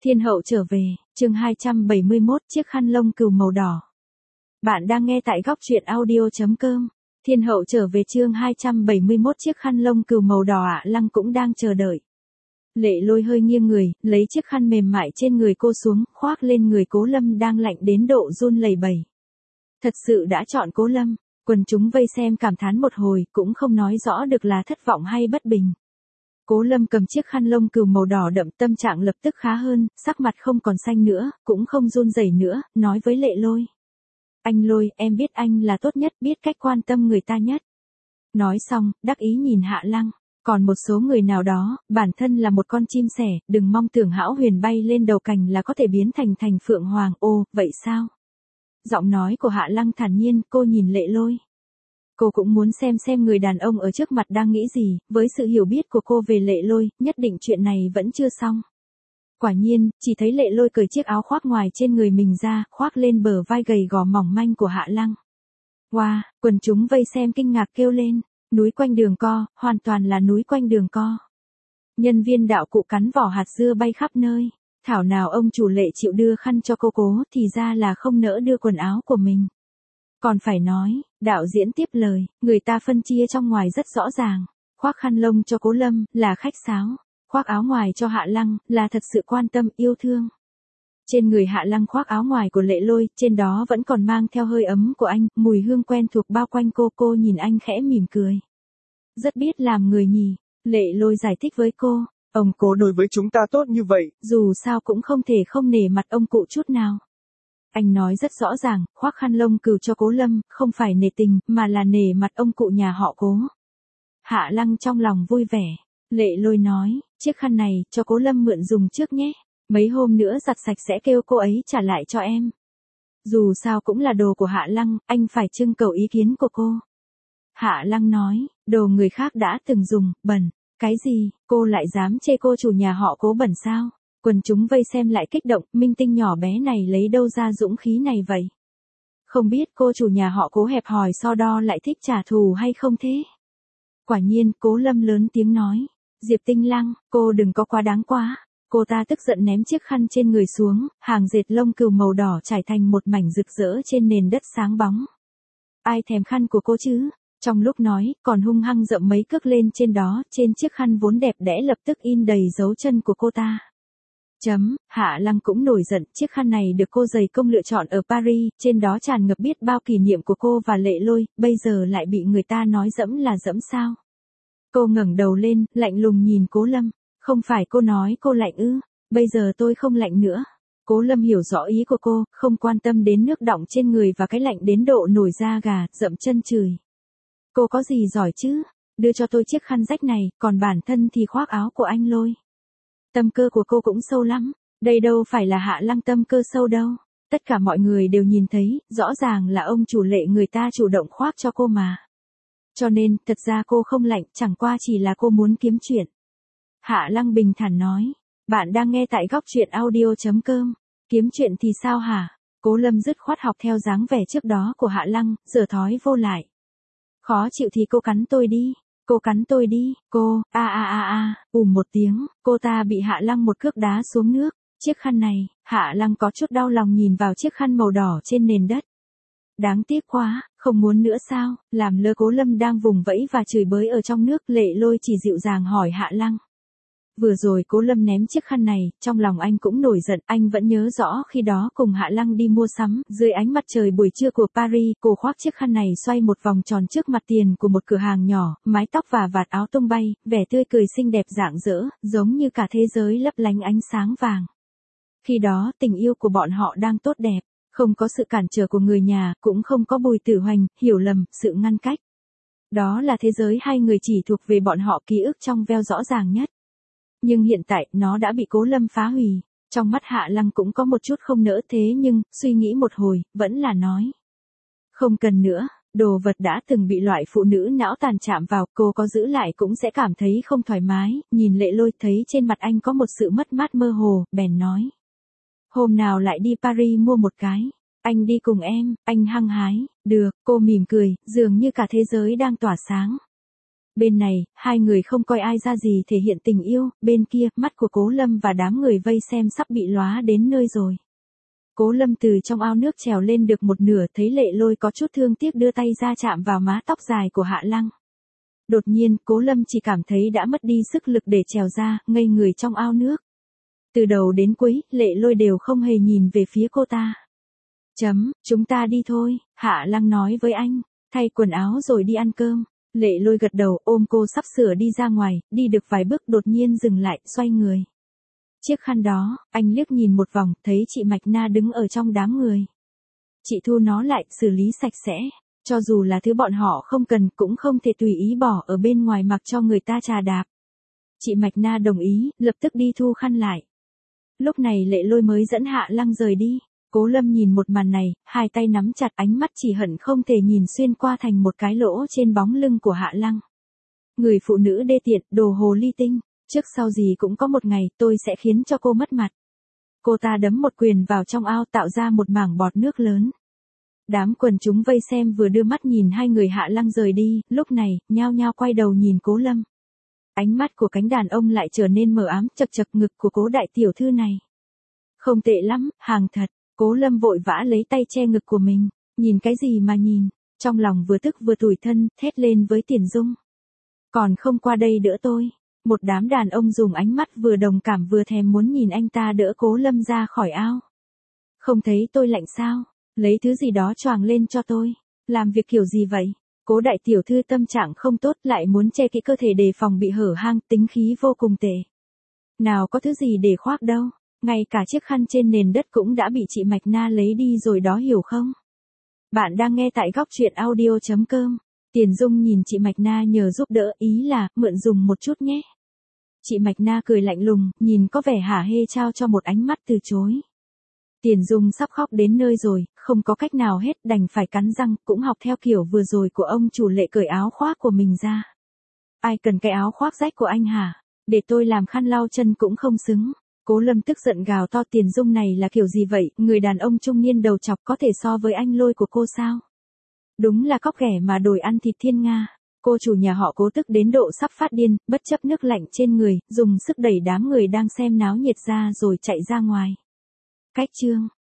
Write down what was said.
Thiên hậu trở về, chương 271, chiếc khăn lông cừu màu đỏ. Bạn đang nghe tại góc truyện audio.com. Thiên hậu trở về chương 271, chiếc khăn lông cừu màu đỏ. Hạ Lăng cũng đang chờ đợi. Lệ Lôi hơi nghiêng người, lấy chiếc khăn mềm mại trên người cô xuống, khoác lên người Cố Lâm đang lạnh đến độ run lẩy bẩy. Thật sự đã chọn Cố Lâm, quần chúng vây xem cảm thán một hồi, cũng không nói rõ được là thất vọng hay bất bình. Cố Lâm cầm chiếc khăn lông cừu màu đỏ đậm, tâm trạng lập tức khá hơn, sắc mặt không còn xanh nữa, cũng không run rẩy nữa, nói với Lệ Lôi. Anh Lôi, em biết anh là tốt nhất, biết cách quan tâm người ta nhất. Nói xong, đắc ý nhìn Hạ Lăng. Còn một số người nào đó, bản thân là một con chim sẻ, đừng mong tưởng hão huyền bay lên đầu cành là có thể biến thành phượng hoàng. Ồ, vậy sao? Giọng nói của Hạ Lăng thản nhiên, cô nhìn Lệ Lôi. Cô cũng muốn xem người đàn ông ở trước mặt đang nghĩ gì, với sự hiểu biết của cô về Lệ Lôi, nhất định chuyện này vẫn chưa xong. Quả nhiên, chỉ thấy Lệ Lôi cởi chiếc áo khoác ngoài trên người mình ra, khoác lên bờ vai gầy gò mỏng manh của Hạ Lăng. Wow, quần chúng vây xem kinh ngạc kêu lên, núi quanh đường co, hoàn toàn là núi quanh đường co. Nhân viên đạo cụ cắn vỏ hạt dưa bay khắp nơi, thảo nào ông chủ Lệ chịu đưa khăn cho cô Cố, thì ra là không nỡ đưa quần áo của mình. Còn phải nói, đạo diễn tiếp lời, người ta phân chia trong ngoài rất rõ ràng. Khoác khăn lông cho Cố Lâm, là khách sáo. Khoác áo ngoài cho Hạ Lăng, là thật sự quan tâm, yêu thương. Trên người Hạ Lăng khoác áo ngoài của Lệ Lôi, trên đó vẫn còn mang theo hơi ấm của anh, mùi hương quen thuộc bao quanh cô nhìn anh khẽ mỉm cười. Rất biết làm người nhỉ, Lệ Lôi giải thích với cô, ông Cố đối với chúng ta tốt như vậy, dù sao cũng không thể không nể mặt ông cụ chút nào. Anh nói rất rõ ràng, khoác khăn lông cừu cho Cố Lâm, không phải nể tình, mà là nể mặt ông cụ nhà họ Cố. Hạ Lăng trong lòng vui vẻ. Lệ Lôi nói, chiếc khăn này, cho Cố Lâm mượn dùng trước nhé. Mấy hôm nữa giặt sạch sẽ kêu cô ấy trả lại cho em. Dù sao cũng là đồ của Hạ Lăng, anh phải trưng cầu ý kiến của cô. Hạ Lăng nói, đồ người khác đã từng dùng, bẩn. Cái gì, cô lại dám chê cô chủ nhà họ Cố bẩn sao? Quần chúng vây xem lại kích động, minh tinh nhỏ bé này lấy đâu ra dũng khí này vậy? Không biết cô chủ nhà họ Cố hẹp hòi so đo lại thích trả thù hay không thế? Quả nhiên, Cố Lâm lớn tiếng nói. Diệp Tinh Lăng, cô đừng có quá đáng quá. Cô ta tức giận ném chiếc khăn trên người xuống, hàng dệt lông cừu màu đỏ trải thành một mảnh rực rỡ trên nền đất sáng bóng. Ai thèm khăn của cô chứ? Trong lúc nói, còn hung hăng dậm mấy cước lên trên đó, trên chiếc khăn vốn đẹp đẽ lập tức in đầy dấu chân của cô ta. Hạ Lăng cũng nổi giận, chiếc khăn này được cô dày công lựa chọn ở Paris, trên đó tràn ngập biết bao kỷ niệm của cô và Lệ Lôi, bây giờ lại bị người ta nói dẫm là dẫm sao? Cô ngẩng đầu lên, lạnh lùng nhìn Cố Lâm, không phải cô nói cô lạnh ư, bây giờ tôi không lạnh nữa. Cố Lâm hiểu rõ ý của cô, không quan tâm đến nước đọng trên người và cái lạnh đến độ nổi da gà, dậm chân chửi. Cô có gì giỏi chứ, đưa cho tôi chiếc khăn rách này, còn bản thân thì khoác áo của anh Lôi. Tâm cơ của cô cũng sâu lắm, đây đâu phải là Hạ Lăng tâm cơ sâu đâu. Tất cả mọi người đều nhìn thấy, rõ ràng là ông chủ Lệ người ta chủ động khoác cho cô mà. Cho nên, thật ra cô không lạnh, chẳng qua chỉ là cô muốn kiếm chuyện. Hạ Lăng bình thản nói, bạn đang nghe tại góc truyện audio.com, kiếm chuyện thì sao hả? Cố Lâm dứt khoát học theo dáng vẻ trước đó của Hạ Lăng, giở thói vô lại. Khó chịu thì cô cắn tôi đi. Cô cắn tôi đi, cô, một tiếng, cô ta bị Hạ Lăng một cước đá xuống nước. Chiếc khăn này, Hạ Lăng có chút đau lòng nhìn vào chiếc khăn màu đỏ trên nền đất. Đáng tiếc quá, không muốn nữa sao? Làm lơ Cố Lâm đang vùng vẫy và chửi bới ở trong nước, Lệ Lôi chỉ dịu dàng hỏi Hạ Lăng. Vừa rồi Cố Lâm ném chiếc khăn này, trong lòng anh cũng nổi giận, anh vẫn nhớ rõ khi đó cùng Hạ Lăng đi mua sắm, dưới ánh mặt trời buổi trưa của Paris, cô khoác chiếc khăn này xoay một vòng tròn trước mặt tiền của một cửa hàng nhỏ, mái tóc và vạt áo tung bay, vẻ tươi cười xinh đẹp rạng rỡ, giống như cả thế giới lấp lánh ánh sáng vàng. Khi đó, tình yêu của bọn họ đang tốt đẹp, không có sự cản trở của người nhà, cũng không có Bùi Tử Hoành, hiểu lầm, sự ngăn cách. Đó là thế giới hai người chỉ thuộc về bọn họ, ký ức trong veo rõ ràng nhất. Nhưng hiện tại, nó đã bị Cố Lâm phá hủy. Trong mắt Hạ Lăng cũng có một chút không nỡ, thế nhưng, suy nghĩ một hồi, vẫn là nói. Không cần nữa, đồ vật đã từng bị loại phụ nữ não tàn chạm vào, cô có giữ lại cũng sẽ cảm thấy không thoải mái. Nhìn Lệ Lôi thấy trên mặt anh có một sự mất mát mơ hồ, bèn nói. Hôm nào lại đi Paris mua một cái. Anh đi cùng em, anh hăng hái. Được, cô mỉm cười, dường như cả thế giới đang tỏa sáng. Bên này, hai người không coi ai ra gì thể hiện tình yêu, bên kia, mắt của Cố Lâm và đám người vây xem sắp bị lóa đến nơi rồi. Cố Lâm từ trong ao nước trèo lên được một nửa, thấy Lệ Lôi có chút thương tiếc đưa tay ra chạm vào má tóc dài của Hạ Lăng. Đột nhiên, Cố Lâm chỉ cảm thấy đã mất đi sức lực để trèo ra, ngây người trong ao nước. Từ đầu đến cuối, Lệ Lôi đều không hề nhìn về phía cô ta. Chúng ta đi thôi, Hạ Lăng nói với anh, thay quần áo rồi đi ăn cơm. Lệ Lôi gật đầu, ôm cô sắp sửa đi ra ngoài, đi được vài bước đột nhiên dừng lại, xoay người. Chiếc khăn đó, anh liếc nhìn một vòng, thấy chị Mạch Na đứng ở trong đám người. Chị thu nó lại, xử lý sạch sẽ. Cho dù là thứ bọn họ không cần, cũng không thể tùy ý bỏ ở bên ngoài mặc cho người ta trà đạp. Chị Mạch Na đồng ý, lập tức đi thu khăn lại. Lúc này Lệ Lôi mới dẫn Hạ Lăng rời đi. Cố Lâm nhìn một màn này, hai tay nắm chặt, ánh mắt chỉ hận không thể nhìn xuyên qua thành một cái lỗ trên bóng lưng của Hạ Lăng. Người phụ nữ đê tiện, đồ hồ ly tinh, trước sau gì cũng có một ngày tôi sẽ khiến cho cô mất mặt. Cô ta đấm một quyền vào trong ao tạo ra một mảng bọt nước lớn. Đám quần chúng vây xem vừa đưa mắt nhìn hai người Hạ Lăng rời đi, lúc này, nhao nhao quay đầu nhìn Cố Lâm. Ánh mắt của cánh đàn ông lại trở nên mờ ám, chật chật ngực của Cố đại tiểu thư này. Không tệ lắm, hàng thật. Cố Lâm vội vã lấy tay che ngực của mình, nhìn cái gì mà nhìn, trong lòng vừa tức vừa tủi thân, thét lên với Tiền Dung. Còn không qua đây đỡ tôi. Một đám đàn ông dùng ánh mắt vừa đồng cảm vừa thèm muốn nhìn anh ta đỡ Cố Lâm ra khỏi ao. Không thấy tôi lạnh sao? Lấy thứ gì đó choàng lên cho tôi. Làm việc kiểu gì vậy? Cố đại tiểu thư tâm trạng không tốt, lại muốn che kỹ cơ thể đề phòng bị hở hang, tính khí vô cùng tệ. Nào có thứ gì để khoác đâu. Ngay cả chiếc khăn trên nền đất cũng đã bị chị Mạch Na lấy đi rồi đó, hiểu không? Bạn đang nghe tại góc truyện audio.com. Tiền Dung nhìn chị Mạch Na nhờ giúp đỡ, ý là mượn dùng một chút nhé. Chị Mạch Na cười lạnh lùng, nhìn có vẻ hả hê, trao cho một ánh mắt từ chối. Tiền Dung sắp khóc đến nơi rồi, không có cách nào hết, đành phải cắn răng, cũng học theo kiểu vừa rồi của ông chủ Lệ, cởi áo khoác của mình ra. Ai cần cái áo khoác rách của anh hả? Để tôi làm khăn lau chân cũng không xứng. Cố Lâm tức giận gào to, Tiền Dung này là kiểu gì vậy, người đàn ông trung niên đầu chọc có thể so với anh Lôi của cô sao? Đúng là cóc ghẻ mà đòi ăn thịt thiên nga. Cô chủ nhà họ Cố tức đến độ sắp phát điên, bất chấp nước lạnh trên người, dùng sức đẩy đám người đang xem náo nhiệt ra rồi chạy ra ngoài. Cách chương